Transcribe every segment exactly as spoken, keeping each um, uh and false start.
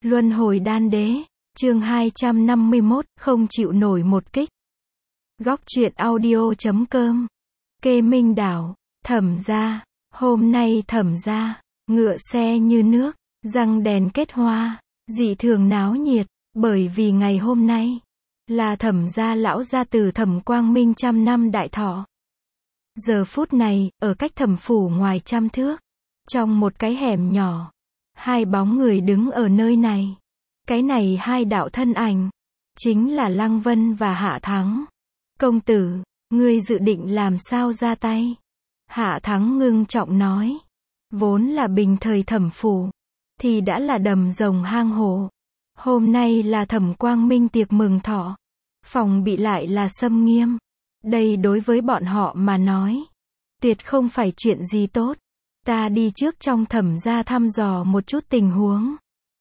Luân hồi đan đế, chương hai trăm năm mươi mốt, không chịu nổi một kích. Góc truyện audio chấm com. Kê Minh Đảo, Thẩm gia, hôm nay Thẩm gia, ngựa xe như nước, răng đèn kết hoa, dị thường náo nhiệt, bởi vì ngày hôm nay là Thẩm gia lão gia tử Thẩm Quang Minh trăm năm đại thọ. Giờ phút này, ở cách Thẩm phủ ngoài trăm thước, trong một cái hẻm nhỏ, hai bóng người đứng ở nơi này. Cái này hai đạo thân ảnh, chính là Lăng Vân và Hạ Thắng. Công tử, ngươi dự định làm sao ra tay? Hạ Thắng ngưng trọng nói. Vốn là bình thời Thẩm phủ, thì đã là đầm rồng hang hổ. Hôm nay là Thẩm Quang Minh tiệc mừng thọ. Phòng bị lại là xâm nghiêm. Đây đối với bọn họ mà nói, tuyệt không phải chuyện gì tốt. Ta đi trước trong Thẩm gia thăm dò một chút tình huống.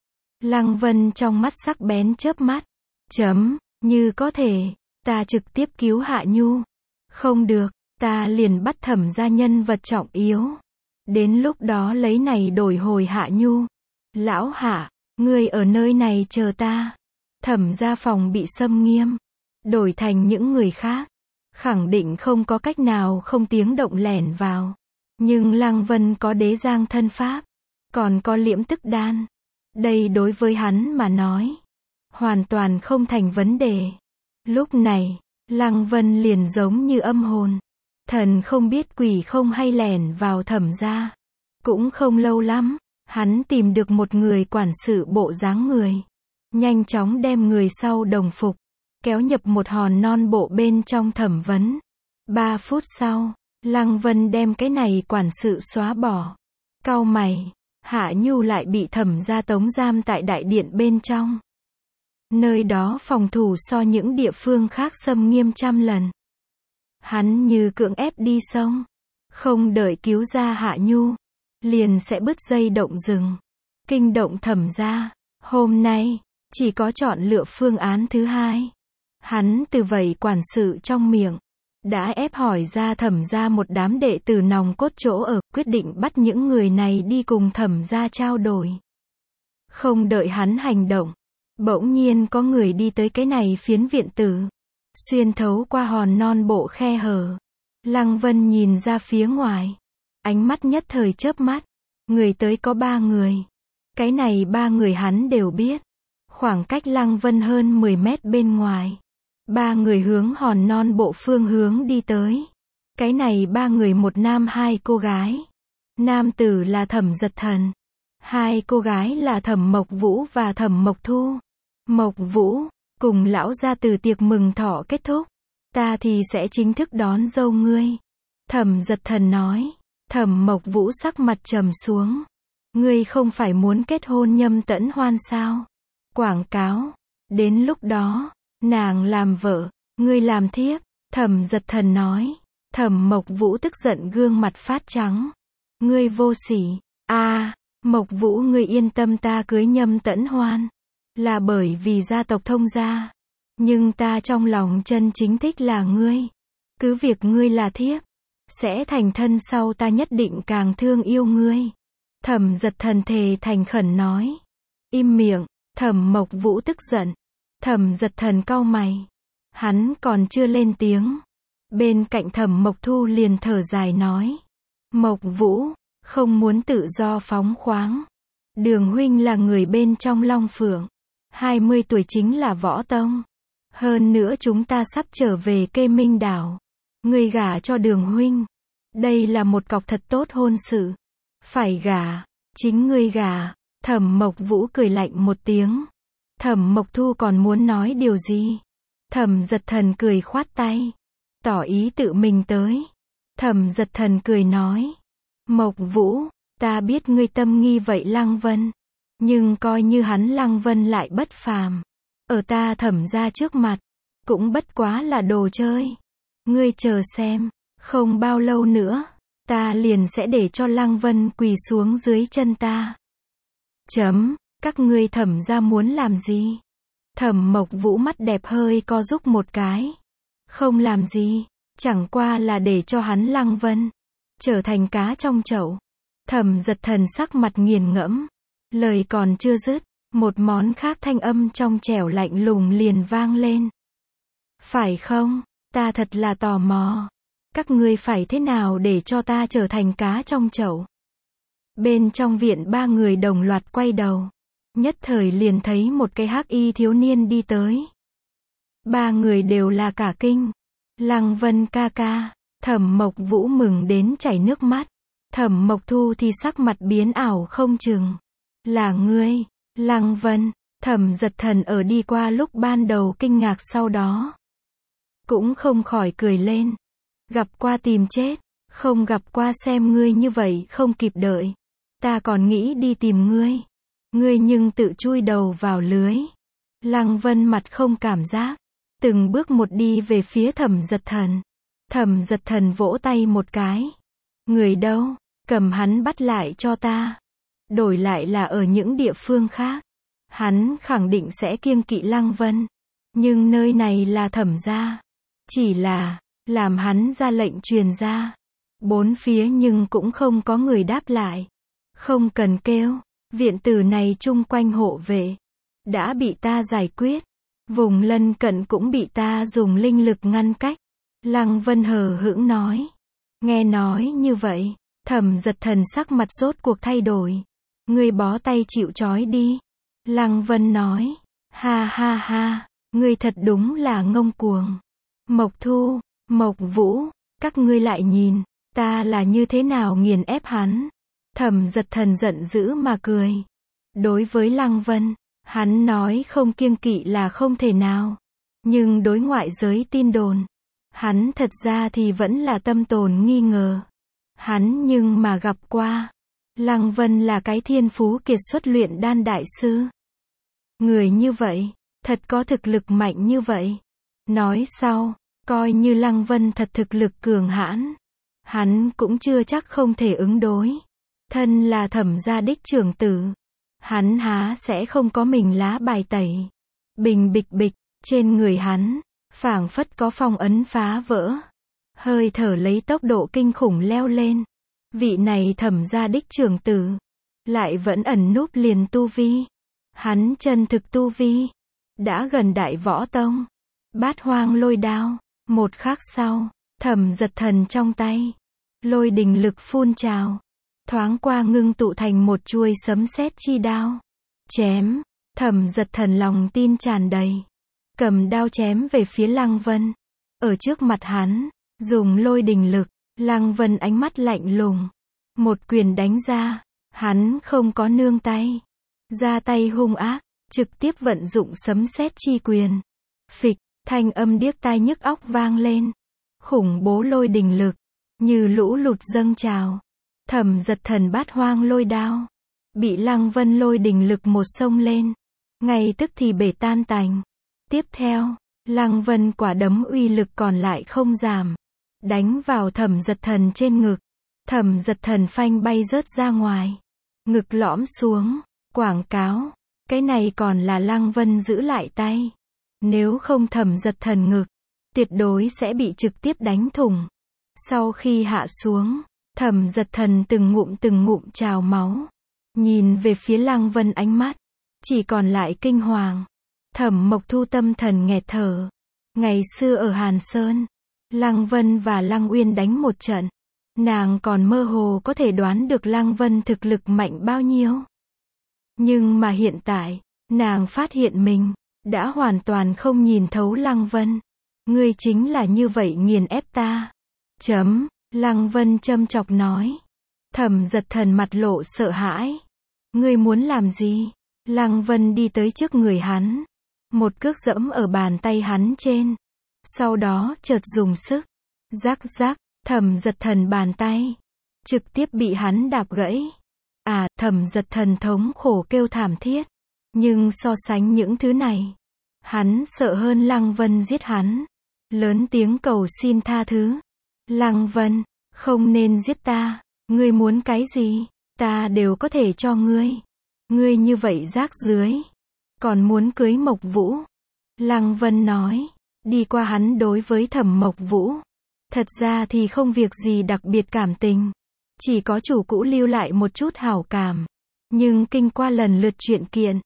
Lăng Vân trong mắt sắc bén chớp mắt. Chấm, như có thể, ta trực tiếp cứu Hạ Nhu. Không được, ta liền bắt Thẩm gia nhân vật trọng yếu. Đến lúc đó lấy này đổi hồi Hạ Nhu. Lão Hạ, ngươi ở nơi này chờ ta. Thẩm gia phòng bị xâm nghiêm. Đổi thành những người khác, khẳng định không có cách nào không tiếng động lẻn vào. Nhưng Lăng Vân có đế giang thân pháp, còn có liễm tức đan. Đây đối với hắn mà nói, hoàn toàn không thành vấn đề. Lúc này, Lăng Vân liền giống như âm hồn. Thần không biết quỷ không hay lẻn vào Thẩm gia. Cũng không lâu lắm, hắn tìm được một người quản sự bộ dáng người. Nhanh chóng đem người sau đồng phục, kéo nhập một hòn non bộ bên trong thẩm vấn. Ba phút sau, Lăng Vân đem cái này quản sự xóa bỏ. Cau mày, Hạ Nhu lại bị Thẩm gia tống giam tại đại điện bên trong. Nơi đó phòng thủ so những địa phương khác xâm nghiêm trăm lần. Hắn như cưỡng ép đi sông, không đợi cứu ra Hạ Nhu, liền sẽ bứt dây động rừng. Kinh động Thẩm gia, hôm nay, chỉ có chọn lựa phương án thứ hai. Hắn từ vậy quản sự trong miệng, đã ép hỏi ra Thẩm gia một đám đệ tử nòng cốt chỗ ở, quyết định bắt những người này đi cùng Thẩm gia trao đổi. Không đợi hắn hành động, bỗng nhiên có người đi tới cái này phiến viện tử, xuyên thấu qua hòn non bộ khe hở. Lăng Vân nhìn ra phía ngoài, ánh mắt nhất thời chớp mắt, người tới có ba người. Cái này ba người hắn đều biết, khoảng cách Lăng Vân hơn mười mét bên ngoài. Ba người hướng hòn non bộ phương hướng đi tới. Cái này ba người một nam hai cô gái. Nam tử là Thẩm Giật Thần. Hai cô gái là Thẩm Mộc Vũ và Thẩm Mộc Thu. Mộc Vũ, cùng lão gia từ tiệc mừng thọ kết thúc, ta thì sẽ chính thức đón dâu ngươi. Thẩm Giật Thần nói. Thẩm Mộc Vũ sắc mặt trầm xuống. Ngươi không phải muốn kết hôn nhâm tẫn hoan sao? Quảng cáo. Đến lúc đó, nàng làm vợ, ngươi làm thiếp. Thẩm Giật Thần nói. Thẩm Mộc Vũ tức giận gương mặt phát trắng. Ngươi vô sỉ. A, à, Mộc Vũ ngươi yên tâm, ta cưới nhâm tẫn hoan là bởi vì gia tộc thông gia. Nhưng ta trong lòng chân chính thích là ngươi. Cứ việc ngươi là thiếp, sẽ thành thân sau ta nhất định càng thương yêu ngươi. Thẩm Giật Thần thề thành khẩn nói. Im miệng. Thẩm Mộc Vũ tức giận. Thẩm Giật Thần cau mày. Hắn còn chưa lên tiếng. Bên cạnh Thẩm Mộc Thu liền thở dài nói. Mộc Vũ, không muốn tự do phóng khoáng. Đường huynh là người bên trong Long Phượng. hai mươi tuổi chính là võ tông. Hơn nữa chúng ta sắp trở về Kê Minh Đảo. Ngươi gả cho Đường huynh. Đây là một cọc thật tốt hôn sự. Phải gả, chính ngươi gả. Thẩm Mộc Vũ cười lạnh một tiếng. Thẩm Mộc Thu còn muốn nói điều gì? Thẩm Giật Thần cười khoát tay, tỏ ý tự mình tới. Thẩm Giật Thần cười nói. Mộc Vũ, ta biết ngươi tâm nghi vậy Lăng Vân. Nhưng coi như hắn Lăng Vân lại bất phàm. Ở ta Thẩm gia trước mặt, cũng bất quá là đồ chơi. Ngươi chờ xem, không bao lâu nữa, ta liền sẽ để cho Lăng Vân quỳ xuống dưới chân ta. Chấm, các ngươi Thẩm gia muốn làm gì? Thẩm Mộc Vũ mắt đẹp hơi co rúm một cái. Không làm gì, chẳng qua là để cho hắn Lăng Vân trở thành cá trong chậu. Thẩm Giật Thần sắc mặt nghiền ngẫm, lời còn chưa dứt, Một món khác thanh âm trong trẻo lạnh lùng liền vang lên. Phải không? Ta thật là tò mò. Các ngươi phải thế nào để cho ta trở thành cá trong chậu? Bên trong viện ba người đồng loạt quay đầu. Nhất thời liền thấy một cái hắc y thiếu niên đi tới. Ba người đều là cả kinh. Lăng Vân ca ca. Thẩm Mộc Vũ mừng đến chảy nước mắt. Thẩm Mộc Thu thì sắc mặt biến ảo không chừng. Là ngươi, Lăng Vân. Thẩm Giật Thần ở đi qua lúc ban đầu kinh ngạc, sau đó cũng không khỏi cười lên. Gặp qua tìm chết, không gặp qua xem ngươi như vậy không kịp đợi. Ta còn nghĩ đi tìm ngươi. Ngươi nhưng tự chui đầu vào lưới. Lăng Vân mặt không cảm giác, từng bước một đi về phía Thẩm Giật Thần. Thẩm Giật Thần vỗ tay một cái. Người đâu? Cầm hắn bắt lại cho ta. Đổi lại là ở những địa phương khác, hắn khẳng định sẽ kiêng kỵ Lăng Vân. Nhưng nơi này là Thẩm gia. Chỉ là, làm hắn ra lệnh truyền ra. Bốn phía nhưng cũng không có người đáp lại. Không cần kêu, viện tử này chung quanh hộ vệ đã bị ta giải quyết. Vùng lân cận cũng bị ta dùng linh lực ngăn cách. Lăng Vân hờ hững nói. Nghe nói như vậy, Thẩm Giật Thần sắc mặt rốt cuộc thay đổi. Ngươi bó tay chịu trói đi. Lăng Vân nói. Ha ha ha, ngươi thật đúng là ngông cuồng. Mộc Thu, Mộc Vũ, các ngươi lại nhìn, ta là như thế nào nghiền ép hắn. Thẩm Giật Thần giận dữ mà cười. Đối với Lăng Vân, hắn nói không kiêng kỵ là không thể nào. Nhưng đối ngoại giới tin đồn, hắn thật ra thì vẫn là tâm tồn nghi ngờ. Hắn nhưng mà gặp qua. Lăng Vân là cái thiên phú kiệt xuất luyện đan đại sư. Người như vậy, thật có thực lực mạnh như vậy. Nói sau, coi như Lăng Vân thật thực lực cường hãn, hắn cũng chưa chắc không thể ứng đối. Thân là Thẩm gia đích trưởng tử, hắn há sẽ không có mình lá bài tẩy. Bình bịch bịch, trên người hắn, phảng phất có phong ấn phá vỡ. Hơi thở lấy tốc độ kinh khủng leo lên. Vị này Thẩm gia đích trưởng tử, lại vẫn ẩn núp liền tu vi. Hắn chân thực tu vi, đã gần đại võ tông. Bát hoang lôi đao. Một khắc sau, Thẩm Giật Thần trong tay, lôi đình lực phun trào. Thoáng qua ngưng tụ thành một chuôi sấm sét chi đao. Chém, Thẩm Giật Thần lòng tin tràn đầy. Cầm đao chém về phía Lăng Vân. Ở trước mặt hắn, dùng lôi đình lực, Lăng Vân ánh mắt lạnh lùng. Một quyền đánh ra, hắn không có nương tay. Ra tay hung ác, trực tiếp vận dụng sấm sét chi quyền. Phịch, thanh âm điếc tai nhức óc vang lên. Khủng bố lôi đình lực, như lũ lụt dâng trào. Thẩm Giật Thần bát hoang lôi đao, bị Lăng Vân lôi đình lực một xông lên, ngay tức thì bể tan tành. Tiếp theo, Lăng Vân quả đấm uy lực còn lại không giảm, đánh vào Thẩm Giật Thần trên ngực. Thẩm Giật Thần phanh bay rớt ra ngoài, ngực lõm xuống. Quảng cáo, cái này còn là Lăng Vân giữ lại tay. Nếu không Thẩm Giật Thần ngực, tuyệt đối sẽ bị trực tiếp đánh thủng. Sau khi hạ xuống, Thẩm Giật Thần từng ngụm từng ngụm trào máu. Nhìn về phía Lăng Vân ánh mắt, chỉ còn lại kinh hoàng. Thẩm Mộc Thu tâm thần nghẹt thở. Ngày xưa ở Hàn Sơn, Lăng Vân và Lăng Uyên đánh một trận. Nàng còn mơ hồ có thể đoán được Lăng Vân thực lực mạnh bao nhiêu. Nhưng mà hiện tại, nàng phát hiện mình đã hoàn toàn không nhìn thấu Lăng Vân. Ngươi chính là như vậy nghiền ép ta. Chấm, Lăng Vân châm chọc nói. Thẩm Giật Thần mặt lộ sợ hãi. Ngươi muốn làm gì? Lăng Vân đi tới trước người hắn, một cước dẫm ở bàn tay hắn trên. Sau đó chợt dùng sức, rắc rắc, Thẩm Giật Thần bàn tay trực tiếp bị hắn đạp gãy. À, Thẩm Giật Thần thống khổ kêu thảm thiết. Nhưng so sánh những thứ này, hắn sợ hơn Lăng Vân giết hắn. Lớn tiếng cầu xin tha thứ. Lăng Vân, không nên giết ta. Ngươi muốn cái gì, ta đều có thể cho ngươi. Ngươi như vậy rác rưới, còn muốn cưới Mộc Vũ. Lăng Vân nói, đi qua hắn đối với Thẩm Mộc Vũ, thật ra thì không việc gì đặc biệt cảm tình. Chỉ có chủ cũ lưu lại một chút hảo cảm. Nhưng kinh qua lần lượt chuyện kiện,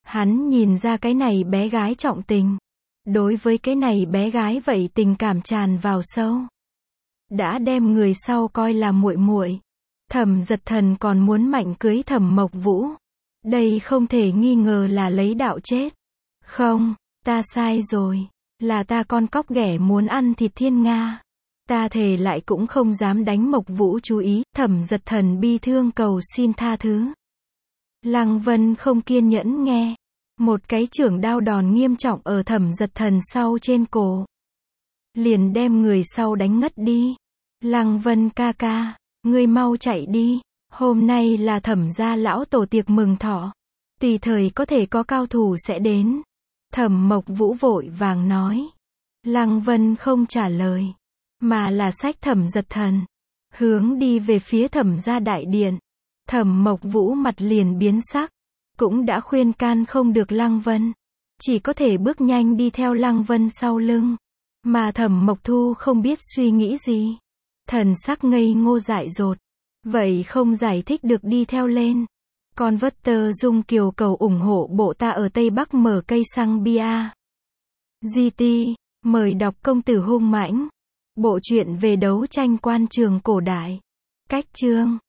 Hắn nhìn ra cái này bé gái trọng tình. Đối với cái này bé gái vậy tình cảm tràn vào sâu. Đã đem người sau coi là muội muội. Thẩm Giật Thần còn muốn mạnh cưới Thẩm Mộc Vũ. Đây không thể nghi ngờ là lấy đạo chết. Không, ta sai rồi. Là ta con cóc ghẻ muốn ăn thịt thiên nga. Ta thề lại cũng không dám đánh Mộc Vũ chú ý. Thẩm Giật Thần bi thương cầu xin tha thứ. Lăng Vân không kiên nhẫn nghe. Một cái chưởng đao đòn nghiêm trọng ở Thẩm Giật Thần sau trên cổ. Liền đem người sau đánh ngất đi. Lăng Vân ca ca, ngươi mau chạy đi. Hôm nay là Thẩm gia lão tổ tiệc mừng thọ. Tùy thời có thể có cao thủ sẽ đến. Thẩm Mộc Vũ vội vàng nói. Lăng Vân không trả lời. Mà là xách Thẩm Giật Thần. Hướng đi về phía Thẩm gia đại điện. Thẩm Mộc Vũ mặt liền biến sắc. Cũng đã khuyên can không được Lăng Vân. Chỉ có thể bước nhanh đi theo Lăng Vân sau lưng. Mà Thẩm Mộc Thu không biết suy nghĩ gì. Thần sắc ngây ngô dại dột. Vậy không giải thích được đi theo lên. Con vất tơ dung kiều cầu ủng hộ bộ ta ở Tây Bắc mở cây xăng bia. giê tê, mời đọc Công tử hung mãnh. Bộ truyện về đấu tranh quan trường cổ đại. Cách chương